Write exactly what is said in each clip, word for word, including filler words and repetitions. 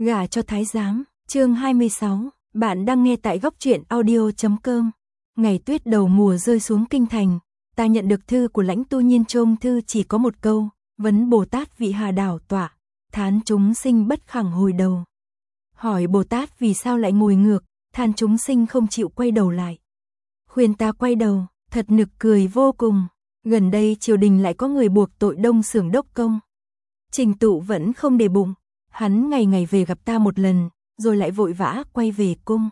Gả cho thái giám, chương hai mươi sáu, bạn đang nghe tại góc truyện audio chấm com. Ngày tuyết đầu mùa rơi xuống kinh thành, ta nhận được thư của lãnh tu nhiên. Trong thư chỉ có một câu: vấn Bồ Tát vị hà đảo tọa, thán chúng sinh bất khẳng hồi đầu. Hỏi Bồ Tát vì sao lại ngồi ngược, than chúng sinh không chịu quay đầu lại. Khuyên ta quay đầu, thật nực cười vô cùng. Gần đây triều đình lại có người buộc tội Đông Xưởng đốc công. Trình Tụ vẫn không để bụng, hắn ngày ngày về gặp ta một lần, rồi lại vội vã quay về cung.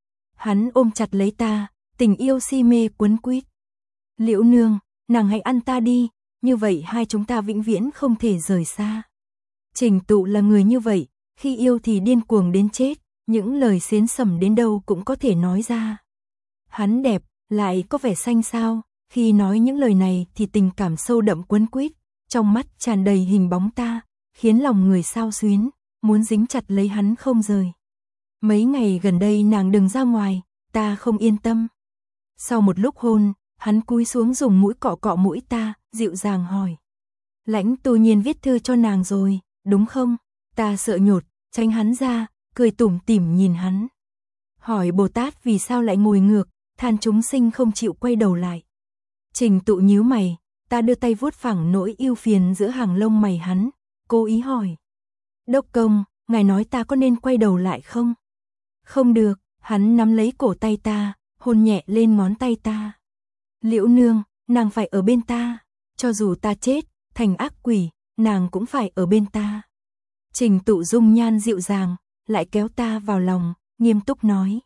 Hắn ôm chặt lấy ta, tình yêu si mê quấn quýt. Liễu nương, nàng hãy ăn ta đi, như vậy hai chúng ta vĩnh viễn không thể rời xa. Trình Tụ là người như vậy, khi yêu thì điên cuồng đến chết, những lời xến sẩm đến đâu cũng có thể nói ra. Hắn đẹp, lại có vẻ xanh xao, khi nói những lời này thì tình cảm sâu đậm quấn quýt, trong mắt tràn đầy hình bóng ta, khiến lòng người xao xuyến, muốn dính chặt lấy hắn không rời. Mấy ngày gần đây nàng đừng ra ngoài, ta không yên tâm. Sau một lúc hôn, hắn cúi xuống dùng mũi cọ cọ mũi ta, dịu dàng hỏi: lãnh tu nhiên viết thư cho nàng rồi, đúng không? Ta sợ nhột, tránh hắn ra, cười tủm tỉm nhìn hắn. Hỏi Bồ Tát vì sao lại ngồi ngược, than chúng sinh không chịu quay đầu lại. Trình Tụ nhíu mày, ta đưa tay vuốt phẳng nỗi ưu phiền giữa hàng lông mày hắn, cố ý hỏi: đốc công, ngài nói ta có nên quay đầu lại không? Không được, hắn nắm lấy cổ tay ta, hôn nhẹ lên ngón tay ta. Liễu nương, nàng phải ở bên ta, cho dù ta chết, thành ác quỷ, nàng cũng phải ở bên ta. Trình Tụ dung nhan dịu dàng, lại kéo ta vào lòng, nghiêm túc nói: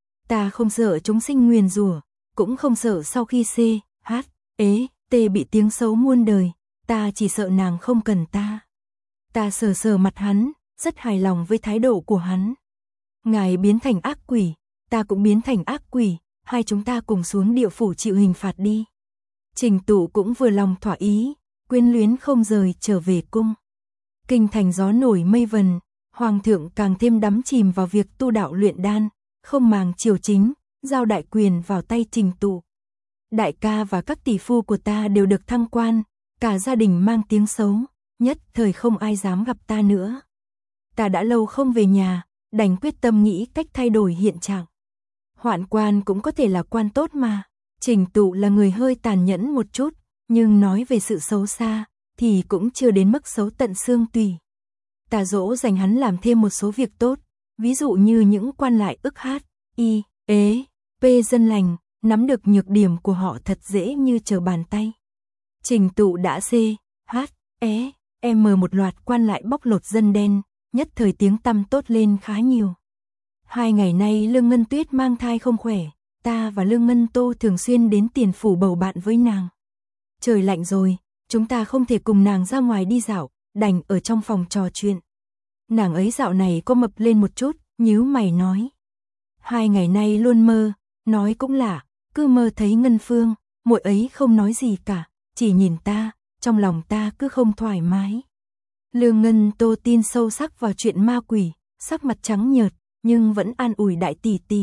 ta không sợ chúng sinh nguyền rủa, cũng không sợ sau khi C, H, ế, T bị tiếng xấu muôn đời, ta chỉ sợ nàng không cần ta. Ta sờ sờ mặt hắn, rất hài lòng với thái độ của hắn. Ngài biến thành ác quỷ, ta cũng biến thành ác quỷ, hai chúng ta cùng xuống địa phủ chịu hình phạt đi. Trình Tụ cũng vừa lòng thỏa ý, quyến luyến không rời trở về cung. Kinh thành gió nổi mây vần, hoàng thượng càng thêm đắm chìm vào việc tu đạo luyện đan, không màng triều chính, giao đại quyền vào tay Trình Tụ. Đại ca và các tỷ phu của ta đều được thăng quan, cả gia đình mang tiếng xấu, nhất thời không ai dám gặp ta nữa. Ta đã lâu không về nhà, đành quyết tâm nghĩ cách thay đổi hiện trạng. Hoạn quan cũng có thể là quan tốt mà. Trình Tụ là người hơi tàn nhẫn một chút, nhưng nói về sự xấu xa thì cũng chưa đến mức xấu tận xương tủy. Ta dỗ dành hắn làm thêm một số việc tốt, ví dụ như những quan lại ức hát, y, ế, p dân lành, nắm được nhược điểm của họ thật dễ như trở bàn tay. Trình Tụ đã C, H, E, M một loạt quan lại bóc lột dân đen, nhất thời tiếng tăm tốt lên khá nhiều. Hai ngày nay Lương Ngân Tuyết mang thai không khỏe, ta và Lương Ngân Tô thường xuyên đến tiền phủ bầu bạn với nàng. Trời lạnh rồi, chúng ta không thể cùng nàng ra ngoài đi dạo, đành ở trong phòng trò chuyện. Nàng ấy dạo này có mập lên một chút, nhíu mày nói: hai ngày nay luôn mơ, nói cũng lạ, cứ mơ thấy Ngân Phương, muội ấy không nói gì cả, chỉ nhìn ta, trong lòng ta cứ không thoải mái. Lương Ngân Tô tin sâu sắc vào chuyện ma quỷ, sắc mặt trắng nhợt, nhưng vẫn an ủi đại tỷ tỷ.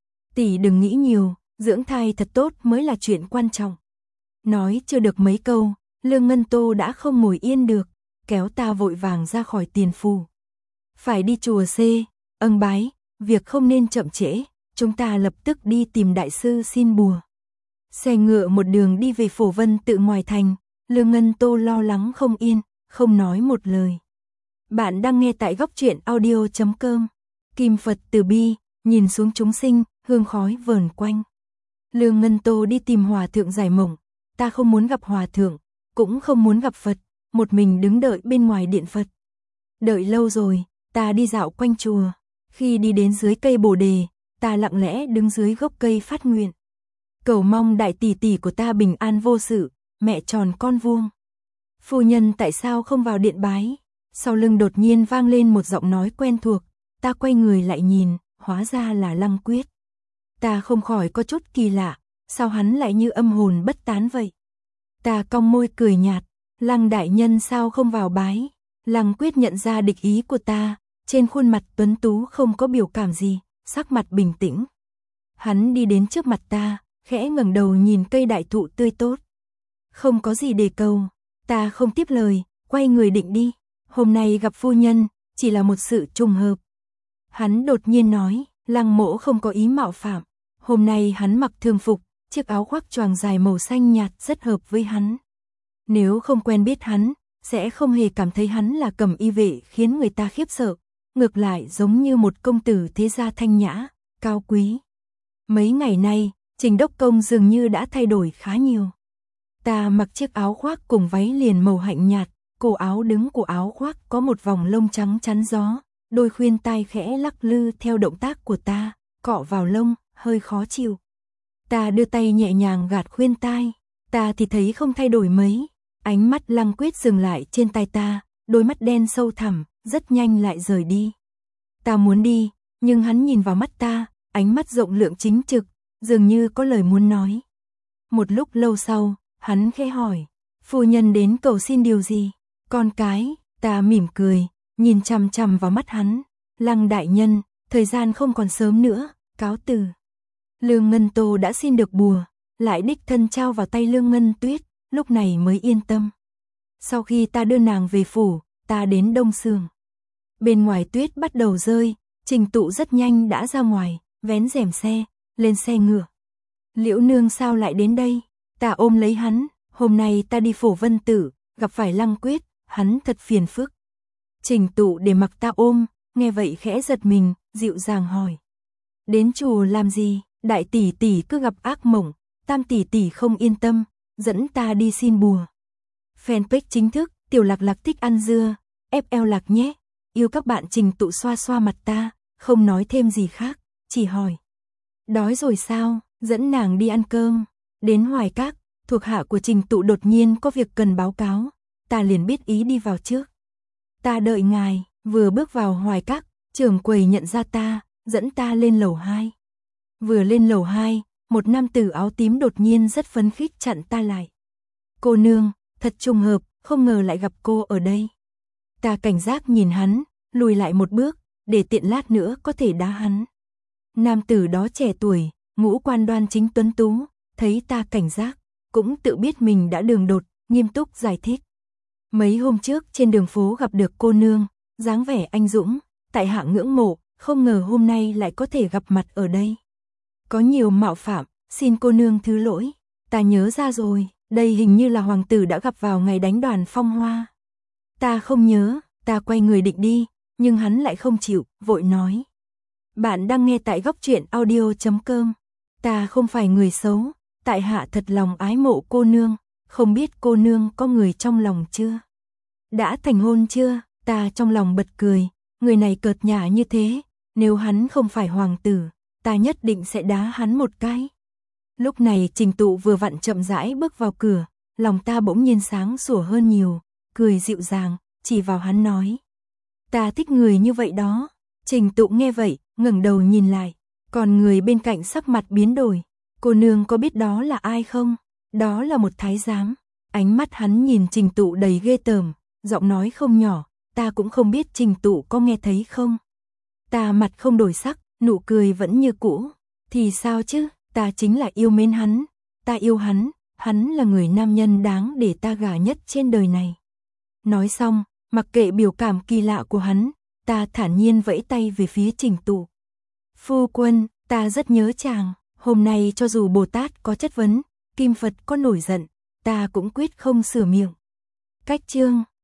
Tỷ đừng nghĩ nhiều, dưỡng thai thật tốt mới là chuyện quan trọng. Nói chưa được mấy câu, Lương Ngân Tô đã không ngồi yên được, kéo ta vội vàng ra khỏi tiền phủ. Phải đi chùa C, âng bái, việc không nên chậm trễ, chúng ta lập tức đi tìm đại sư xin bùa. Xe ngựa một đường đi về Phổ Vân Tự ngoài thành, Lương Ngân Tô lo lắng không yên, không nói một lời. Bạn đang nghe tại góc truyện audio chấm com. Kim Phật từ bi, nhìn xuống chúng sinh, hương khói vờn quanh. Lương Ngân Tô đi tìm hòa thượng giải mộng, ta không muốn gặp hòa thượng, cũng không muốn gặp Phật, một mình đứng đợi bên ngoài điện Phật. Đợi lâu rồi, ta đi dạo quanh chùa, khi đi đến dưới cây bồ đề, ta lặng lẽ đứng dưới gốc cây phát nguyện. Cầu mong đại tỷ tỷ của ta bình an vô sự, mẹ tròn con vuông. Phu nhân tại sao không vào điện bái? Sau lưng đột nhiên vang lên một giọng nói quen thuộc, ta quay người lại nhìn, hóa ra là Lăng Quyết. Ta không khỏi có chút kỳ lạ, sao hắn lại như âm hồn bất tán vậy? Ta cong môi cười nhạt, Lăng đại nhân sao không vào bái? Lăng Quyết nhận ra địch ý của ta, trên khuôn mặt tuấn tú không có biểu cảm gì, sắc mặt bình tĩnh. Hắn đi đến trước mặt ta, khẽ ngẩng đầu nhìn cây đại thụ tươi tốt. Không có gì để cầu, ta không tiếp lời, quay người định đi. Hôm nay gặp phu nhân, chỉ là một sự trùng hợp, Hắn đột nhiên nói, Lăng Mỗ không có ý mạo phạm. Hôm nay hắn mặc thường phục, chiếc áo khoác choàng dài màu xanh nhạt rất hợp với hắn. Nếu không quen biết hắn, sẽ không hề cảm thấy hắn là cẩm y vệ khiến người ta khiếp sợ. Ngược lại giống như một công tử thế gia thanh nhã, cao quý. Mấy ngày nay, Trình Đốc Công dường như đã thay đổi khá nhiều. Ta mặc chiếc áo khoác cùng váy liền màu hạnh nhạt, cổ áo đứng của áo khoác có một vòng lông trắng chắn gió, đôi khuyên tai khẽ lắc lư theo động tác của ta, cọ vào lông, hơi khó chịu. Ta đưa tay nhẹ nhàng gạt khuyên tai, ta thì thấy không thay đổi mấy. Ánh mắt Lăng Quyết dừng lại trên tai ta, đôi mắt đen sâu thẳm, rất nhanh lại rời đi. Ta muốn đi, nhưng hắn nhìn vào mắt ta, ánh mắt rộng lượng chính trực, dường như có lời muốn nói. Một lúc lâu sau, hắn khẽ hỏi, phu nhân đến cầu xin điều gì? Con cái, ta mỉm cười, nhìn chằm chằm vào mắt hắn. Lăng đại nhân, thời gian không còn sớm nữa, cáo từ. Lương Ngân Tô đã xin được bùa, lại đích thân trao vào tay Lương Ngân Tuyết, lúc này mới yên tâm. Sau khi ta đưa nàng về phủ, ta đến Đông Sương. Bên ngoài tuyết bắt đầu rơi, Trình Tụ rất nhanh đã ra ngoài, vén rèm xe, lên xe ngựa. Liễu nương sao lại đến đây? Ta ôm lấy hắn, hôm nay ta đi Phổ Vân Tử, gặp phải Lăng Quyết, hắn thật phiền phức. Trình Tụ để mặc ta ôm, nghe vậy khẽ giật mình, dịu dàng hỏi. Đến chùa làm gì? Đại tỷ tỷ cứ gặp ác mộng, tam tỷ tỷ không yên tâm, dẫn ta đi xin bùa. Fanpage chính thức, Tiểu Lạc Lạc thích ăn dưa, ép eo lạc nhé. Yêu các bạn. Trình Tụ xoa xoa mặt ta, không nói thêm gì khác, chỉ hỏi. Đói rồi sao? Dẫn nàng đi ăn cơm. Đến Hoài Các, thuộc hạ của Trình Tụ đột nhiên có việc cần báo cáo, ta liền biết ý đi vào trước. Ta đợi ngài, vừa bước vào Hoài Các, trưởng quầy nhận ra ta, dẫn ta lên lầu hai. Vừa lên lầu hai, một nam tử áo tím đột nhiên rất phấn khích chặn ta lại. Cô nương, thật trùng hợp, không ngờ lại gặp cô ở đây. Ta cảnh giác nhìn hắn, lùi lại một bước, để tiện lát nữa có thể đá hắn. Nam tử đó trẻ tuổi, ngũ quan đoan chính tuấn tú, thấy ta cảnh giác, cũng tự biết mình đã đường đột, nghiêm túc giải thích. Mấy hôm trước trên đường phố gặp được cô nương, dáng vẻ anh dũng, tại hạ ngưỡng mộ, không ngờ hôm nay lại có thể gặp mặt ở đây. Có nhiều mạo phạm, xin cô nương thứ lỗi. Ta nhớ ra rồi, đây hình như là hoàng tử đã gặp vào ngày đánh Đoàn Phong Hoa. Ta không nhớ, ta quay người định đi, nhưng hắn lại không chịu, vội nói. Bạn đang nghe tại góc truyện audio chấm com. Ta không phải người xấu, tại hạ thật lòng ái mộ cô nương, không biết cô nương có người trong lòng chưa? Đã thành hôn chưa? Ta trong lòng bật cười, người này cợt nhả như thế, nếu hắn không phải hoàng tử, ta nhất định sẽ đá hắn một cái. Lúc này Trình Tụ vừa vặn chậm rãi bước vào cửa, lòng ta bỗng nhiên sáng sủa hơn nhiều, cười dịu dàng, chỉ vào hắn nói. Ta thích người như vậy đó. Trình Tụ nghe vậy, ngẩng đầu nhìn lại, còn người bên cạnh sắc mặt biến đổi. Cô nương có biết đó là ai không? Đó là một thái giám. Ánh mắt hắn nhìn Trình Tụ đầy ghê tởm, giọng nói không nhỏ, ta cũng không biết Trình Tụ có nghe thấy không. Ta mặt không đổi sắc, nụ cười vẫn như cũ. Thì sao chứ, ta chính là yêu mến hắn, ta yêu hắn, hắn là người nam nhân đáng để ta gả nhất trên đời này. Nói xong, mặc kệ biểu cảm kỳ lạ của hắn, ta thản nhiên vẫy tay về phía Trình Tụ. Phu quân, ta rất nhớ chàng, hôm nay cho dù Bồ Tát có chất vấn, Kim Phật có nổi giận, ta cũng quyết không sửa miệng. Cách chương